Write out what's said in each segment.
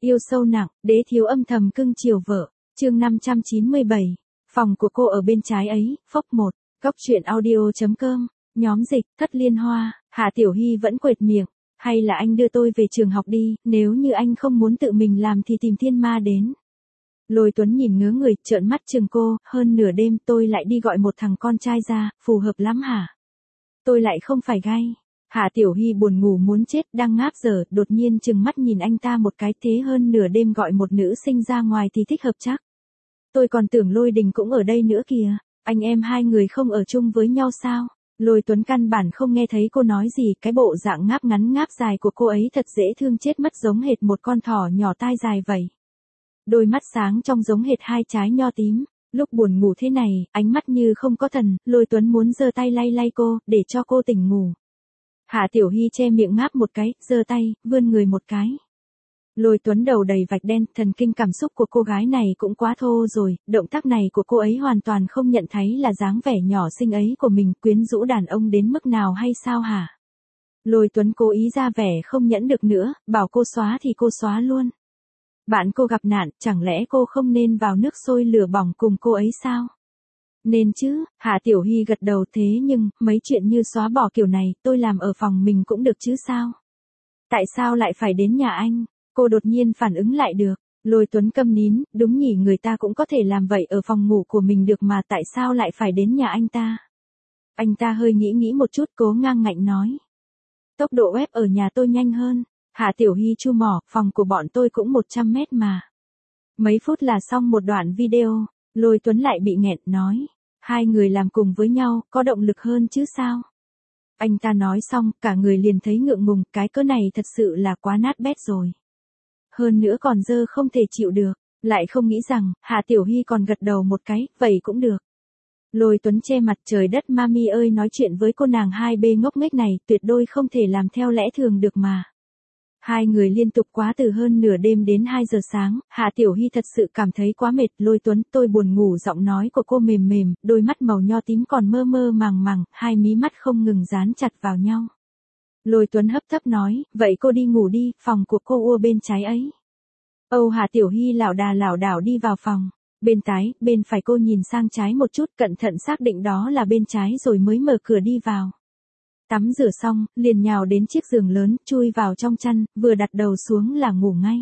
Yêu sâu nặng, đế thiếu âm thầm cưng chiều vợ. Chương 597. Phòng của cô ở bên trái ấy, phốc 1. Góc truyện audio.com. Nhóm dịch, Thất Liên Hoa. Hạ Tiểu Hy vẫn quệt miệng. Hay là anh đưa tôi về trường học đi, nếu như anh không muốn tự mình làm thì tìm thiên ma đến. Lôi Tuấn nhìn ngớ người, trợn mắt chừng cô, hơn nửa đêm tôi lại đi gọi một thằng con trai ra, phù hợp lắm hả? Tôi lại không phải gay. Hạ Tiểu Hy buồn ngủ muốn chết, đang ngáp dở, đột nhiên chừng mắt nhìn anh ta một cái, thế hơn nửa đêm gọi một nữ sinh ra ngoài thì thích hợp chắc. Tôi còn tưởng Lôi Đình cũng ở đây nữa kìa, anh em hai người không ở chung với nhau sao? Lôi Tuấn căn bản không nghe thấy cô nói gì, cái bộ dạng ngáp ngắn ngáp dài của cô ấy thật dễ thương chết mất, giống hệt một con thỏ nhỏ tai dài vậy. Đôi mắt sáng trong giống hệt hai trái nho tím. Lúc buồn ngủ thế này, ánh mắt như không có thần, Lôi Tuấn muốn giơ tay lay lay cô, để cho cô tỉnh ngủ. Hạ Tiểu Hy che miệng ngáp một cái, giơ tay, vươn người một cái. Lôi Tuấn đầu đầy vạch đen, thần kinh cảm xúc của cô gái này cũng quá thô rồi, động tác này của cô ấy hoàn toàn không nhận thấy là dáng vẻ nhỏ xinh ấy của mình quyến rũ đàn ông đến mức nào hay sao hả? Lôi Tuấn cố ý ra vẻ không nhẫn được nữa, bảo cô xóa thì cô xóa luôn. Bạn cô gặp nạn, chẳng lẽ cô không nên vào nước sôi lửa bỏng cùng cô ấy sao? Nên chứ, Hạ Tiểu Hy gật đầu, thế nhưng, mấy chuyện như xóa bỏ kiểu này, tôi làm ở phòng mình cũng được chứ sao? Tại sao lại phải đến nhà anh? Cô đột nhiên phản ứng lại được. Lôi Tuấn câm nín, đúng nhỉ, người ta cũng có thể làm vậy ở phòng ngủ của mình được mà, tại sao lại phải đến nhà anh ta? Anh ta hơi nghĩ một chút, cố ngang ngạnh nói. Tốc độ web ở nhà tôi nhanh hơn. Hạ Tiểu Hy chu mỏ, phòng của bọn tôi cũng 100 mét mà. Mấy phút là xong một đoạn video. Lôi Tuấn lại bị nghẹn, nói. Hai người làm cùng với nhau, có động lực hơn chứ sao? Anh ta nói xong, cả người liền thấy ngượng ngùng, cái cỡ này thật sự là quá nát bét rồi. Hơn nữa còn dơ không thể chịu được, lại không nghĩ rằng, Hạ Tiểu Hy còn gật đầu một cái, vậy cũng được. Lôi Tuấn che mặt, trời đất mami ơi, nói chuyện với cô nàng 2B ngốc nghếch này, tuyệt đối không thể làm theo lẽ thường được mà. Hai người liên tục quá từ hơn nửa đêm đến 2 giờ sáng, Hạ Tiểu Hy thật sự cảm thấy quá mệt. Lôi Tuấn, tôi buồn ngủ, giọng nói của cô mềm mềm, đôi mắt màu nho tím còn mơ mơ màng màng, hai mí mắt không ngừng dán chặt vào nhau. Lôi Tuấn hấp tấp nói, vậy cô đi ngủ đi, phòng của cô ở bên trái ấy. Âu Hạ Tiểu Hy lảo đảo đi vào phòng. Bên trái, bên phải, cô nhìn sang trái một chút, cẩn thận xác định đó là bên trái rồi mới mở cửa đi vào. Tắm rửa xong, liền nhào đến chiếc giường lớn, chui vào trong chăn, vừa đặt đầu xuống là ngủ ngay.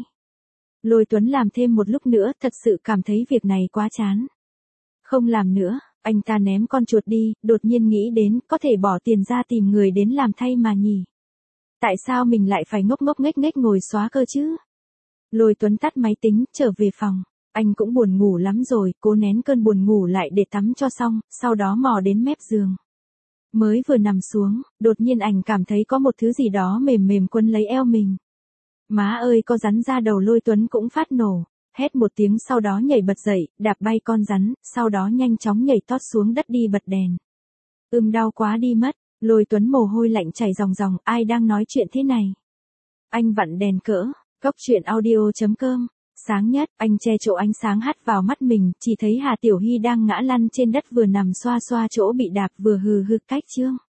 Lôi Tuấn làm thêm một lúc nữa, thật sự cảm thấy việc này quá chán. Không làm nữa, anh ta ném con chuột đi, đột nhiên nghĩ đến, có thể bỏ tiền ra tìm người đến làm thay mà nhỉ. Tại sao mình lại phải ngốc nghếch ngồi xóa cơ chứ? Lôi Tuấn tắt máy tính, trở về phòng. Anh cũng buồn ngủ lắm rồi, cố nén cơn buồn ngủ lại để tắm cho xong, sau đó mò đến mép giường. Mới vừa nằm xuống, đột nhiên anh cảm thấy có một thứ gì đó mềm mềm quấn lấy eo mình. Má ơi, có rắn ra đầu. Lôi Tuấn cũng phát nổ, hét một tiếng, sau đó nhảy bật dậy, đạp bay con rắn, sau đó nhanh chóng nhảy tót xuống đất đi bật đèn. Đau quá đi mất. Lôi Tuấn mồ hôi lạnh chảy ròng ròng, ai đang nói chuyện thế này? Anh vặn đèn cỡ, góc truyện audio.com. Sáng nhất, anh che chỗ ánh sáng hắt vào mắt mình, chỉ thấy Hà Tiểu Hy đang ngã lăn trên đất, vừa nằm xoa xoa chỗ bị đạp vừa hừ hừ cách chương.